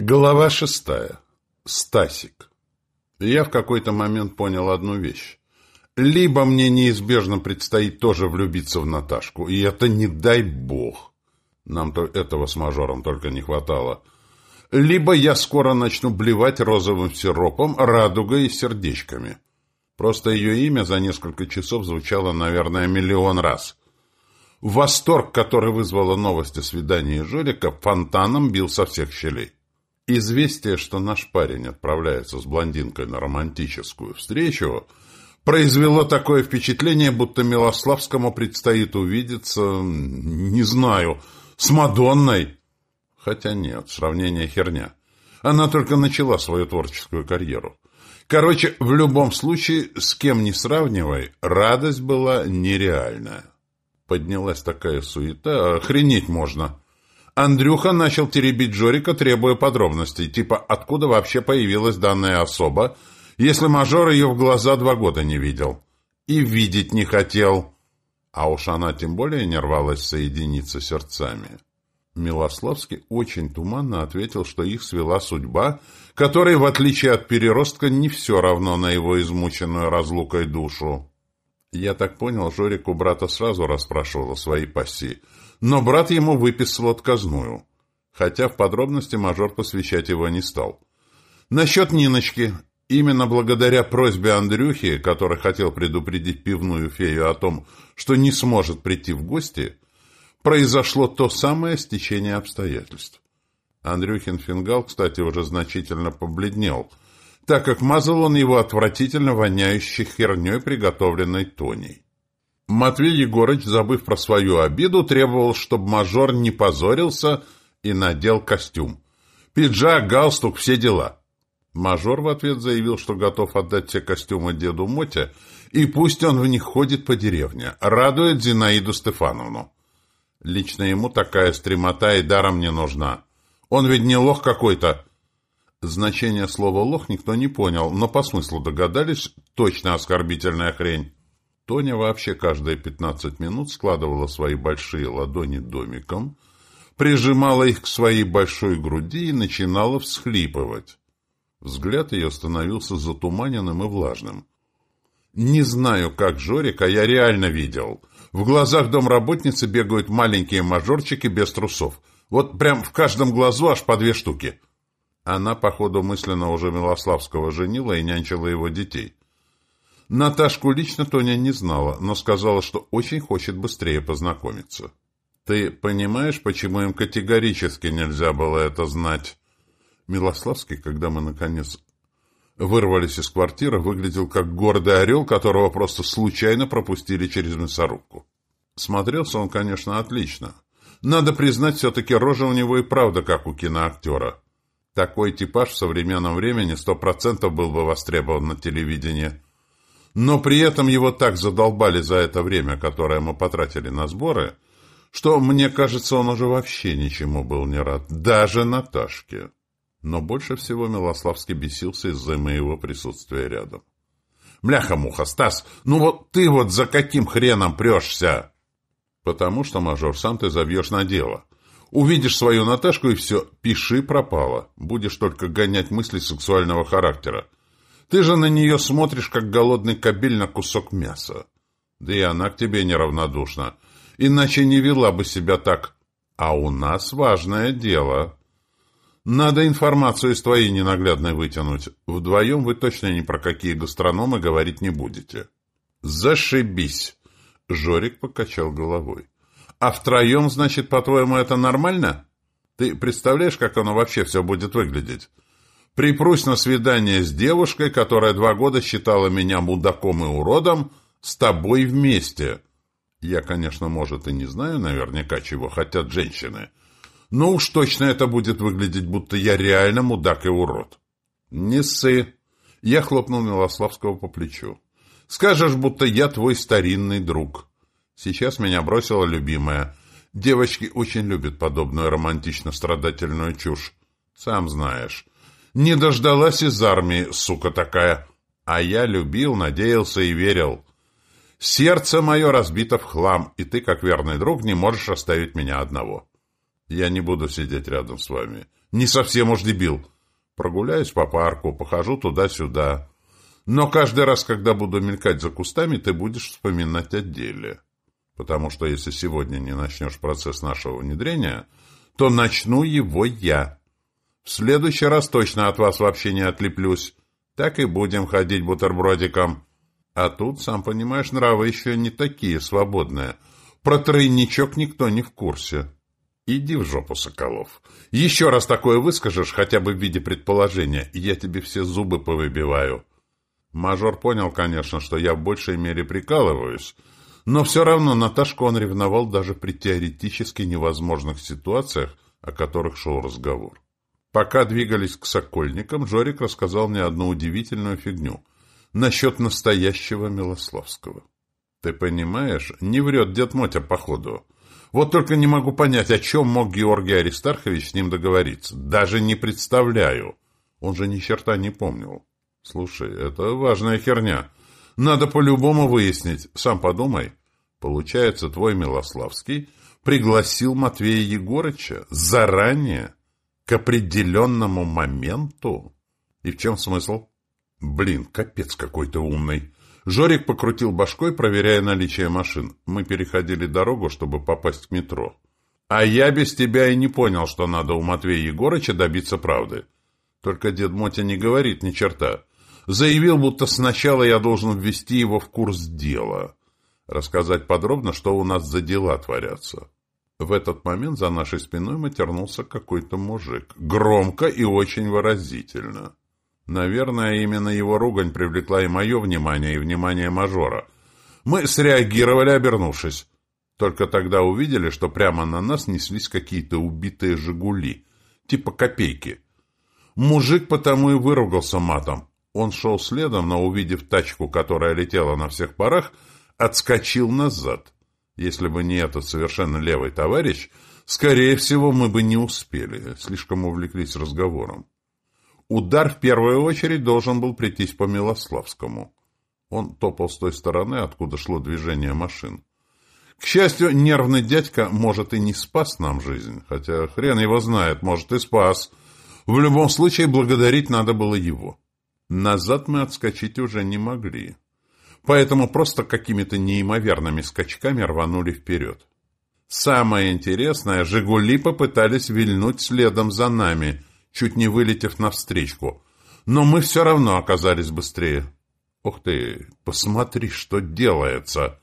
Глава 6. Стасик. Я в какой-то момент понял одну вещь. Либо мне неизбежно предстоит тоже влюбиться в Наташку, и это не дай бог. Нам-то этого с мажором только не хватало. Либо я скоро начну блевать розовым сиропом, радугой и сердечками. Просто ее имя за несколько часов звучало, наверное, миллион раз. Восторг, который вызвала новость о свидании Жорика, фонтаном бил со всех щелей. Известие, что наш парень отправляется с блондинкой на романтическую встречу, произвело такое впечатление, будто Милославскому предстоит увидеться, не знаю, с Мадонной. Хотя нет, сравнение херня. Она только начала свою творческую карьеру. Короче, в любом случае, с кем ни сравнивай, радость была нереальная. Поднялась такая суета, охренеть можно. Андрюха начал теребить Жорика, требуя подробностей, типа откуда вообще появилась данная особа, если мажор ее в глаза 2 года не видел. И видеть не хотел. А уж она тем более не рвалась соединиться сердцами. Милославский очень туманно ответил, что их свела судьба, которой, в отличие от переростка, не все равно на его измученную разлукой душу. Я так понял, Жорик у брата сразу расспрашивал о своей пассии, но брат ему выписал отказную, хотя в подробности мажор посвящать его не стал. Насчет Ниночки. Именно благодаря просьбе Андрюхи, который хотел предупредить пивную фею о том, что не сможет прийти в гости, произошло то самое стечение обстоятельств. Андрюхин фингал, кстати, уже значительно побледнел, так как мазал он его отвратительно воняющей херней, приготовленной Тоней. Матвей Егорыч, забыв про свою обиду, требовал, чтобы мажор не позорился и надел костюм. Пиджак, галстук, все дела. Мажор в ответ заявил, что готов отдать все костюмы деду Моте, и пусть он в них ходит по деревне, радует Зинаиду Стефановну. Лично ему такая стремота и даром не нужна. Он ведь не лох какой-то. Значение слова «лох» никто не понял, но по смыслу догадались, точно оскорбительная хрень. Тоня вообще каждые 15 минут складывала свои большие ладони домиком, прижимала их к своей большой груди и начинала всхлипывать. Взгляд ее становился затуманенным и влажным. Не знаю, как Жорик, а я реально видел. В глазах домработницы бегают маленькие мажорчики без трусов. Вот прям в каждом глазу аж по 2 штуки. Она, походу, мысленно уже Милославского женила и нянчила его детей. Наташку лично Тоня не знала, но сказала, что очень хочет быстрее познакомиться. «Ты понимаешь, почему им категорически нельзя было это знать?» Милославский, когда мы, наконец, вырвались из квартиры, выглядел как гордый орел, которого просто случайно пропустили через мясорубку. Смотрелся он, конечно, отлично. Надо признать, все-таки рожа у него и правда как у киноактера. Такой типаж в современном времени 100% был бы востребован на телевидении. Но при этом его так задолбали за это время, которое мы потратили на сборы, что, мне кажется, он уже вообще ничему был не рад, даже Наташке. Но больше всего Милославский бесился из-за моего присутствия рядом. «Мляха-муха, Стас, ну вот ты вот за каким хреном прешься?» «Потому что, мажор, сам ты забьешь на дело. Увидишь свою Наташку и все, пиши пропало. Будешь только гонять мысли сексуального характера. Ты же на нее смотришь, как голодный кобель на кусок мяса. Да и она к тебе неравнодушна. Иначе не вела бы себя так. А у нас важное дело. Надо информацию из твоей ненаглядной вытянуть. Вдвоем вы точно ни про какие гастрономы говорить не будете». «Зашибись!» Жорик покачал головой. «А втроем, значит, по-твоему, это нормально? Ты представляешь, как оно вообще все будет выглядеть? Припрусь на свидание с девушкой, которая 2 года считала меня мудаком и уродом, с тобой вместе. Я, конечно, может, и не знаю наверняка, чего хотят женщины, но уж точно это будет выглядеть, будто я реально мудак и урод». «Не ссы!» Я хлопнул Милославского по плечу. «Скажешь, будто я твой старинный друг. Сейчас меня бросила любимая. Девочки очень любят подобную романтично-страдательную чушь. Сам знаешь. Не дождалась из армии, сука такая. А я любил, надеялся и верил. Сердце мое разбито в хлам, и ты, как верный друг, не можешь оставить меня одного. Я не буду сидеть рядом с вами. Не совсем уж дебил. Прогуляюсь по парку, похожу туда-сюда. Но каждый раз, когда буду мелькать за кустами, ты будешь вспоминать о деле. Потому что если сегодня не начнешь процесс нашего внедрения, то начну его я. В следующий раз точно от вас вообще не отлеплюсь. Так и будем ходить бутербродиком. А тут, сам понимаешь, нравы еще не такие свободные. Про тройничок никто не в курсе. Иди в жопу, Соколов. Еще раз такое выскажешь, хотя бы в виде предположения, и я тебе все зубы повыбиваю. Мажор понял, конечно, что я в большей мере прикалываюсь, но все равно Наташку он ревновал даже при теоретически невозможных ситуациях, о которых шел разговор. Пока двигались к Сокольникам, Жорик рассказал мне одну удивительную фигню насчет настоящего Милославского. Ты понимаешь, не врет дед Мотя, походу. Вот только не могу понять, о чем мог Георгий Аристархович с ним договориться. Даже не представляю. Он же ни черта не помнил. Слушай, это важная херня. Надо по-любому выяснить. Сам подумай. Получается, твой Милославский пригласил Матвея Егорыча заранее, к определенному моменту? И в чем смысл? Блин, капец какой-то умный. Жорик покрутил башкой, проверяя наличие машин. Мы переходили дорогу, чтобы попасть к метро. А я без тебя и не понял, что надо у Матвея Егорыча добиться правды. Только дед Мотя не говорит ни черта. Заявил, будто сначала я должен ввести его в курс дела. Рассказать подробно, что у нас за дела творятся. В этот момент за нашей спиной матернулся какой-то мужик. Громко и очень выразительно. Наверное, именно его ругань привлекла и мое внимание, и внимание мажора. Мы среагировали, обернувшись. Только тогда увидели, что прямо на нас неслись какие-то убитые «Жигули», типа «Копейки». Мужик потому и выругался матом. Он шел следом, но, увидев тачку, которая летела на всех парах, отскочил назад. Если бы не этот совершенно левый товарищ, скорее всего, мы бы не успели, слишком увлеклись разговором. Удар в первую очередь должен был прийтись по Милославскому. Он топал с той стороны, откуда шло движение машин. К счастью, нервный дядька, может, и не спас нам жизнь, хотя хрен его знает, может, и спас. В любом случае, благодарить надо было его. Назад мы отскочить уже не могли. Поэтому просто какими-то неимоверными скачками рванули вперед. Самое интересное, «Жигули» попытались вильнуть следом за нами, чуть не вылетев навстречку. Но мы все равно оказались быстрее. Ух ты, посмотри, что делается!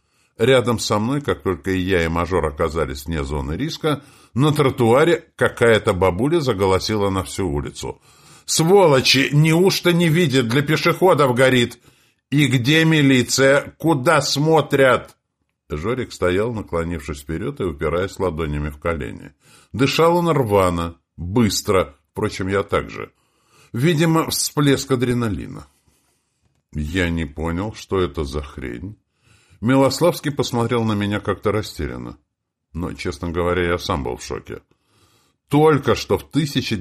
Рядом со мной, как только и я, и мажор оказались вне зоны риска, на тротуаре какая-то бабуля заголосила на всю улицу. «Сволочи! Неужто не видят? Для пешеходов горит! И где милиция? Куда смотрят?» Жорик стоял, наклонившись вперед и упираясь ладонями в колени. Дышал он рвано, быстро, впрочем, я также. Видимо, всплеск адреналина. Я не понял, что это за хрень. Милославский посмотрел на меня как-то растерянно. Но, честно говоря, я сам был в шоке. Только что в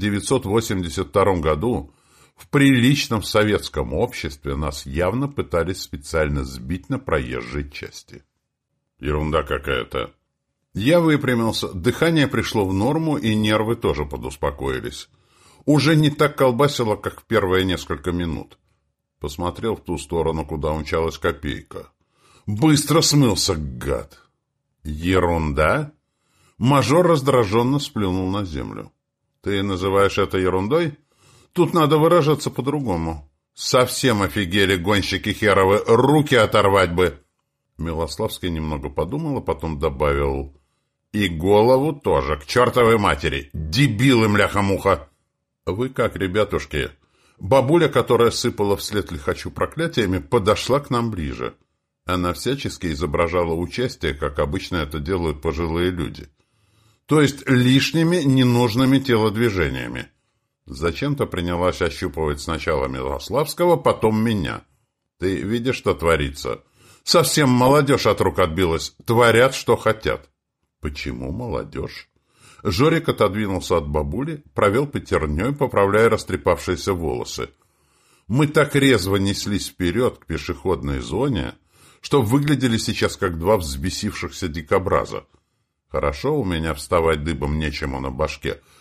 1982 году в приличном советском обществе нас явно пытались специально сбить на проезжей части. Ерунда какая-то. Я выпрямился, дыхание пришло в норму, и нервы тоже подуспокоились. Уже не так колбасило, как в первые несколько минут. Посмотрел в ту сторону, куда умчалась Копейка. Быстро смылся, гад. Ерунда? Мажор раздраженно сплюнул на землю. Ты называешь это ерундой? Тут надо выражаться по-другому. Совсем офигели гонщики херовы, руки оторвать бы. Милославский немного подумал, а потом добавил: и голову тоже, к чертовой матери. Дебилы, мляха-муха. Вы как, ребятушки? Бабуля, которая сыпала вслед лихачу проклятиями, подошла к нам ближе. Она всячески изображала участие, как обычно это делают пожилые люди. То есть лишними, ненужными телодвижениями. Зачем-то принялась ощупывать сначала Милославского, потом меня. Ты видишь, что творится? Совсем молодежь от рук отбилась. Творят, что хотят. Почему молодежь? Жорик отодвинулся от бабули, провел пятерней, поправляя растрепавшиеся волосы. Мы так резво неслись вперед к пешеходной зоне, что выглядели сейчас как два взбесившихся дикобраза. Хорошо, у меня вставать дыбом нечему на башке.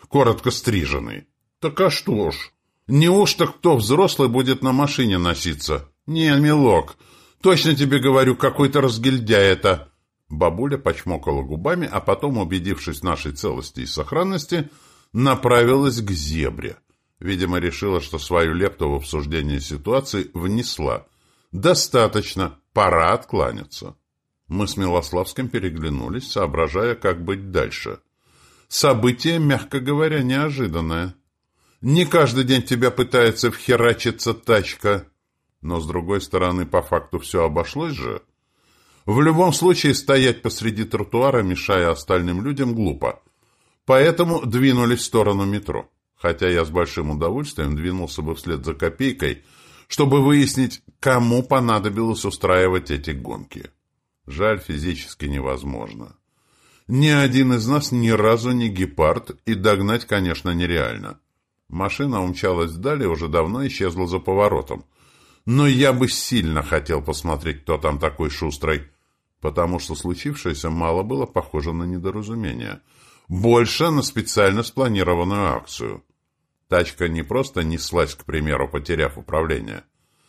коротко стриженный. Так а что ж? Неужто кто взрослый будет на машине носиться? Не, милок, точно тебе говорю, какой-то разгильдяй это. Бабуля почмокала губами, а потом, убедившись в нашей целости и сохранности, направилась к зебре. Видимо, решила, что свою лепту в обсуждение ситуации внесла. Достаточно, пора откланяться. Мы с Милославским переглянулись, соображая, как быть дальше. Событие, мягко говоря, неожиданное. Не каждый день тебя пытается вхерачиться тачка. Но, с другой стороны, по факту все обошлось же. В любом случае, стоять посреди тротуара, мешая остальным людям, глупо. Поэтому двинулись в сторону метро. Хотя я с большим удовольствием двинулся бы вслед за Копейкой, чтобы выяснить, кому понадобилось устраивать эти гонки. Жаль, физически невозможно. Ни один из нас ни разу не гепард, и догнать, конечно, нереально. Машина умчалась вдали и уже давно исчезла за поворотом. Но я бы сильно хотел посмотреть, кто там такой шустрый, потому что случившееся мало было похоже на недоразумение. Больше на специально спланированную акцию. Тачка не просто неслась, к примеру, потеряв управление.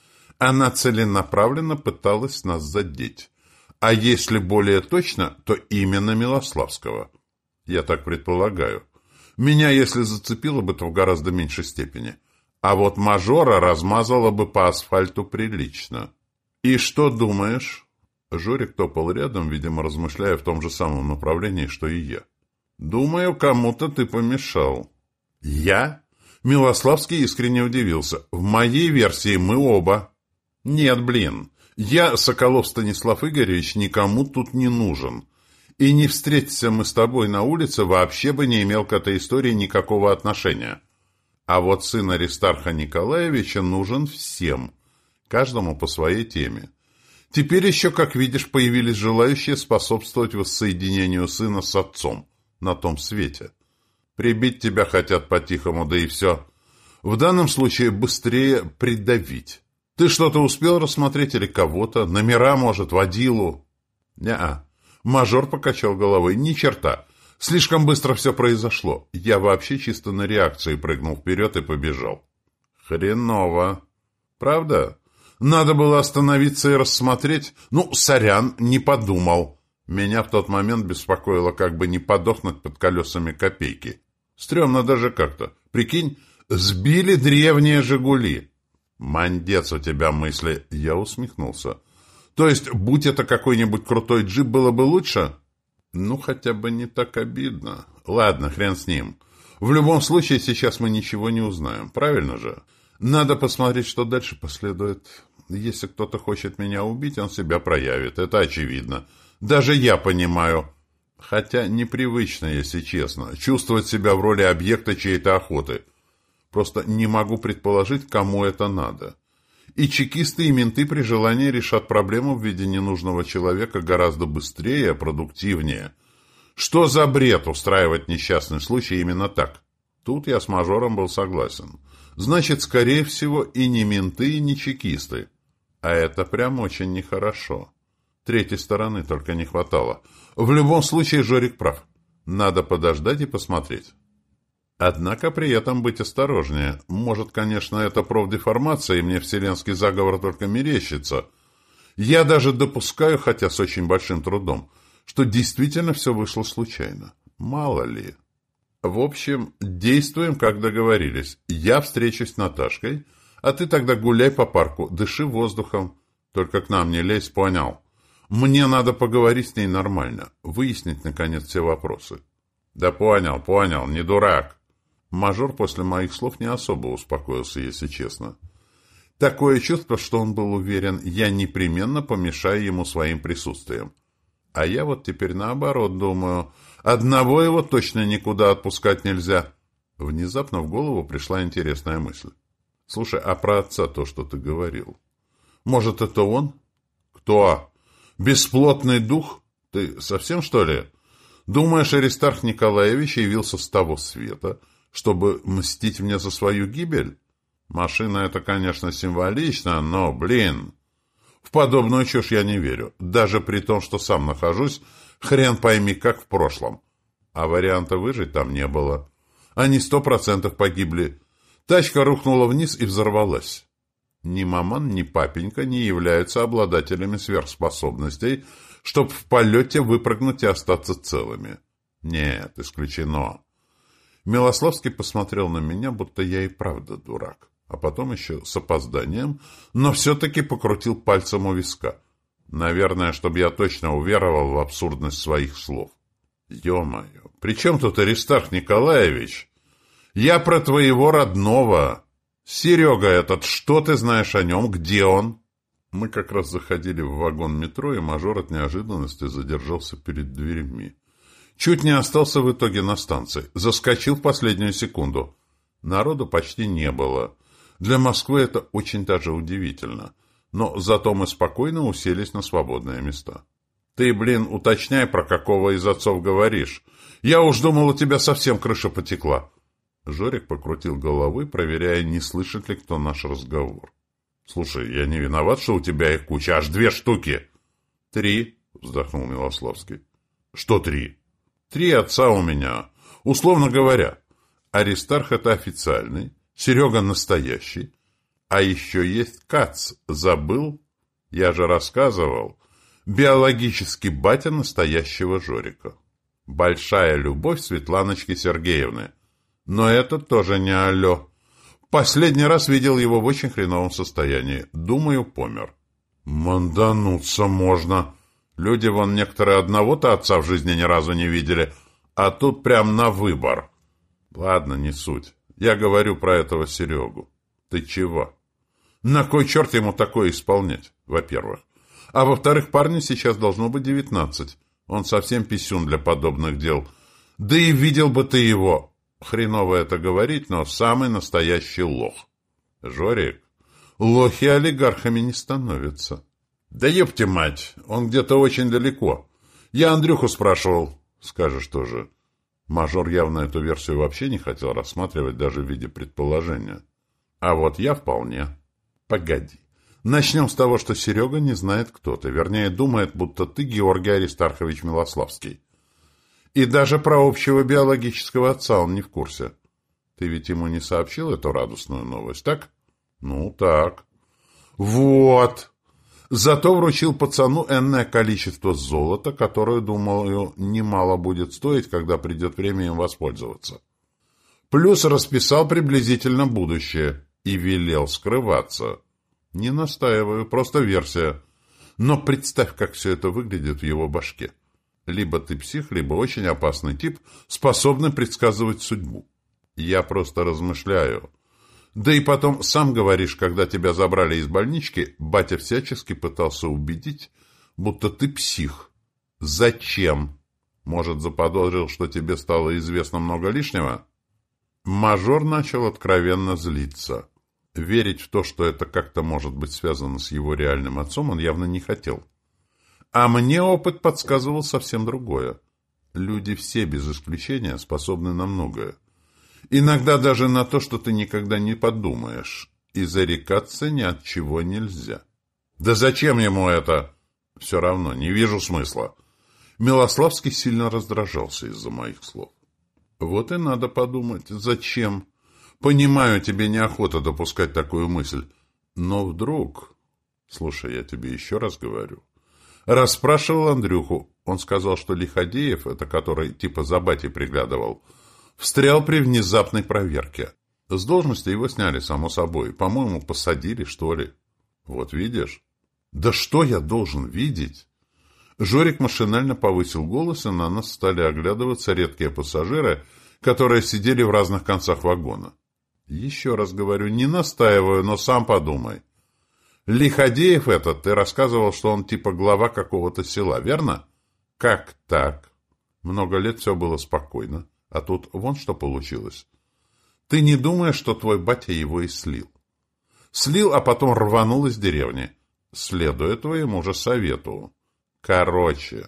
Она целенаправленно пыталась нас задеть. А если более точно, то именно Милославского. Я так предполагаю. Меня, если зацепило бы, то в гораздо меньшей степени. А вот мажора размазало бы по асфальту прилично. «И что думаешь?» Жорик топал рядом, видимо, размышляя в том же самом направлении, что и я. «Думаю, кому-то ты помешал». «Я?» Милославский искренне удивился. «В моей версии мы оба». «Нет, блин. Я, Соколов Станислав Игоревич, никому тут не нужен. И не встретиться мы с тобой на улице, вообще бы не имел к этой истории никакого отношения. А вот сын Аристарха Николаевича нужен всем, каждому по своей теме. Теперь еще, как видишь, появились желающие способствовать воссоединению сына с отцом на том свете. Прибить тебя хотят по-тихому, да и все. В данном случае быстрее придавить. Ты что-то успел рассмотреть или кого-то? Номера, может, водилу?» «Не-а». Мажор покачал головой. «Ни черта. Слишком быстро все произошло. Я вообще чисто на реакции прыгнул вперед и побежал». «Хреново. Правда? Надо было остановиться и рассмотреть. Ну, сорян, не подумал. Меня в тот момент беспокоило, как бы не подохнуть под колесами Копейки. Стремно даже как-то. Прикинь, сбили древние «Жигули». «Мандец у тебя мысли», — я усмехнулся. «То есть, будь это какой-нибудь крутой джип, было бы лучше?» «Ну, хотя бы не так обидно. Ладно, хрен с ним. В любом случае, сейчас мы ничего не узнаем, правильно же? Надо посмотреть, что дальше последует. Если кто-то хочет меня убить, он себя проявит, это очевидно. Даже я понимаю. Хотя непривычно, если честно, чувствовать себя в роли объекта чьей-то охоты. Просто не могу предположить, кому это надо. И чекисты, и менты при желании решат проблему в виде ненужного человека гораздо быстрее, продуктивнее. Что за бред устраивать несчастный случай именно так? Тут я с мажором был согласен. Значит, скорее всего, и не менты, и не чекисты. А это прям очень нехорошо. Третьей стороны только не хватало. В любом случае, Жорик прав. Надо подождать и посмотреть. Однако при этом быть осторожнее. Может, конечно, это профдеформация, и мне вселенский заговор только мерещится. Я даже допускаю, хотя с очень большим трудом, что действительно все вышло случайно. Мало ли. В общем, действуем, как договорились. Я встречусь с Наташкой, а ты тогда гуляй по парку, дыши воздухом. Только к нам не лезь, понял? Мне надо поговорить с ней нормально, выяснить, наконец, все вопросы. Да понял, не дурак. Мажор после моих слов не особо успокоился, если честно. Такое чувство, что он был уверен, я непременно помешаю ему своим присутствием. А я вот теперь наоборот думаю, одного его точно никуда отпускать нельзя. Внезапно в голову пришла интересная мысль. Слушай, а про отца то, что ты говорил? Может, это он? Кто? Бесплотный дух? Ты совсем, что ли? Думаешь, Аристарх Николаевич явился с того света, чтобы мстить мне за свою гибель? Машина — это, конечно, символично, но, блин, в подобную чушь я не верю, даже при том, что сам нахожусь, хрен пойми как в прошлом. А варианта выжить там не было. Они 100% погибли. Тачка рухнула вниз и взорвалась. Ни маман, ни папенька не являются обладателями сверхспособностей, чтобы в полете выпрыгнуть и остаться целыми. Нет, исключено. Милославский посмотрел на меня, будто я и правда дурак. А потом еще с опозданием, но все-таки покрутил пальцем у виска. Наверное, чтобы я точно уверовал в абсурдность своих слов. Ё-моё, при чем тут Аристарх Николаевич? Я про твоего родного. Серега этот, что ты знаешь о нем? Где он? Мы как раз заходили в вагон метро, и мажор от неожиданности задержался перед дверьми. Чуть не остался в итоге на станции. Заскочил в последнюю секунду. Народу почти не было. Для Москвы это очень даже удивительно. Но зато мы спокойно уселись на свободные места. Ты, блин, уточняй, про какого из отцов говоришь. Я уж думал, у тебя совсем крыша потекла. Жорик покрутил головой, проверяя, не слышит ли кто наш разговор. Слушай, я не виноват, что у тебя их куча, аж 2 штуки. 3, вздохнул Милославский. Что 3? 3 отца у меня. Условно говоря, Аристарх — это официальный, Серега — настоящий. А еще есть Кац. Забыл? Я же рассказывал. Биологический батя настоящего Жорика. Большая любовь Светланочки Сергеевны. Но это тоже не алло. Последний раз видел его в очень хреновом состоянии. Думаю, помер. Мандануться можно. Люди вон некоторые одного-то отца в жизни ни разу не видели. А тут прям на выбор. Ладно, не суть. Я говорю про этого Серегу. Ты чего? На кой черт ему такое исполнять, во-первых? А во-вторых, парню сейчас должно быть 19. Он совсем писюн для подобных дел. Да и видел бы ты его. Хреново это говорить, но самый настоящий лох. Жорик, лохи олигархами не становятся. Да ёпте мать, он где-то очень далеко. Я Андрюху спрашивал. Скажешь тоже. Мажор явно эту версию вообще не хотел рассматривать даже в виде предположения. А вот я вполне. Погоди. Начнем с того, что Серега не знает, кто ты. Вернее, думает, будто ты Георгий Аристархович Милославский. И даже про общего биологического отца он не в курсе. Ты ведь ему не сообщил эту радостную новость, так? Ну, так. Вот. Зато вручил пацану энное количество золота, которое, думаю, немало будет стоить, когда придет время им воспользоваться. Плюс расписал приблизительно будущее и велел скрываться. Не настаиваю, просто версия. Но представь, как все это выглядит в его башке. Либо ты псих, либо очень опасный тип, способный предсказывать судьбу. Я просто размышляю. Да и потом, сам говоришь, когда тебя забрали из больнички, батя всячески пытался убедить, будто ты псих. Зачем? Может, заподозрил, что тебе стало известно много лишнего? Мажор начал откровенно злиться. Верить в то, что это как-то может быть связано с его реальным отцом, он явно не хотел. А мне опыт подсказывал совсем другое. Люди все, без исключения, способны на многое. Иногда даже на то, что ты никогда не подумаешь. И зарекаться ни от чего нельзя. Да зачем ему это? Все равно, не вижу смысла. Милославский сильно раздражался из-за моих слов. Вот и надо подумать, зачем? Понимаю, тебе неохота допускать такую мысль. Но вдруг... Слушай, я тебе еще раз говорю. Расспрашивал Андрюху. Он сказал, что Лиходеев, это который типа за батей приглядывал, встрял при внезапной проверке. С должности его сняли, само собой. По-моему, посадили, что ли. Вот видишь? Да что я должен видеть? Жорик машинально повысил голос, и на нас стали оглядываться редкие пассажиры, которые сидели в разных концах вагона. Еще раз говорю, не настаиваю, но сам подумай. Лиходеев этот, ты рассказывал, что он типа глава какого-то села, верно? Как так? Много лет все было спокойно, а тут вон что получилось. Ты не думаешь, что твой батя его и слил? Слил, а потом рванул из деревни. Следуя твоему же совету. Короче,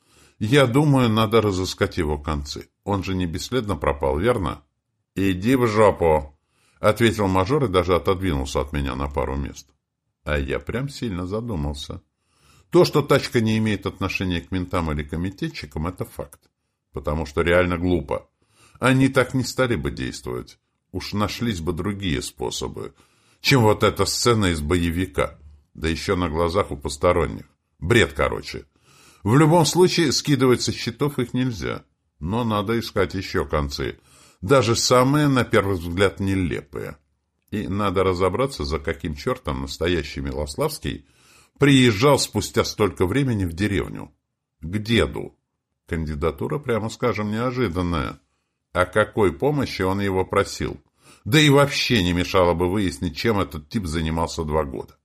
я думаю, надо разыскать его концы. Он же не бесследно пропал, верно? Иди в жопу, ответил мажор и даже отодвинулся от меня на пару мест. А я прям сильно задумался. То, что тачка не имеет отношения к ментам или комитетчикам, это факт. Потому что реально глупо. они так не стали бы действовать. Уж нашлись бы другие способы, чем вот эта сцена из боевика. Да еще на глазах у посторонних. Бред, короче. В любом случае, скидывать со счетов их нельзя. Но надо искать еще концы. Даже самые, на первый взгляд, нелепые. И надо разобраться, за каким чертом настоящий Милославский приезжал спустя столько времени в деревню. К деду. Кандидатура, прямо скажем, неожиданная. О какой помощи он его просил? Да и вообще не мешало бы выяснить, чем этот тип занимался 2 года.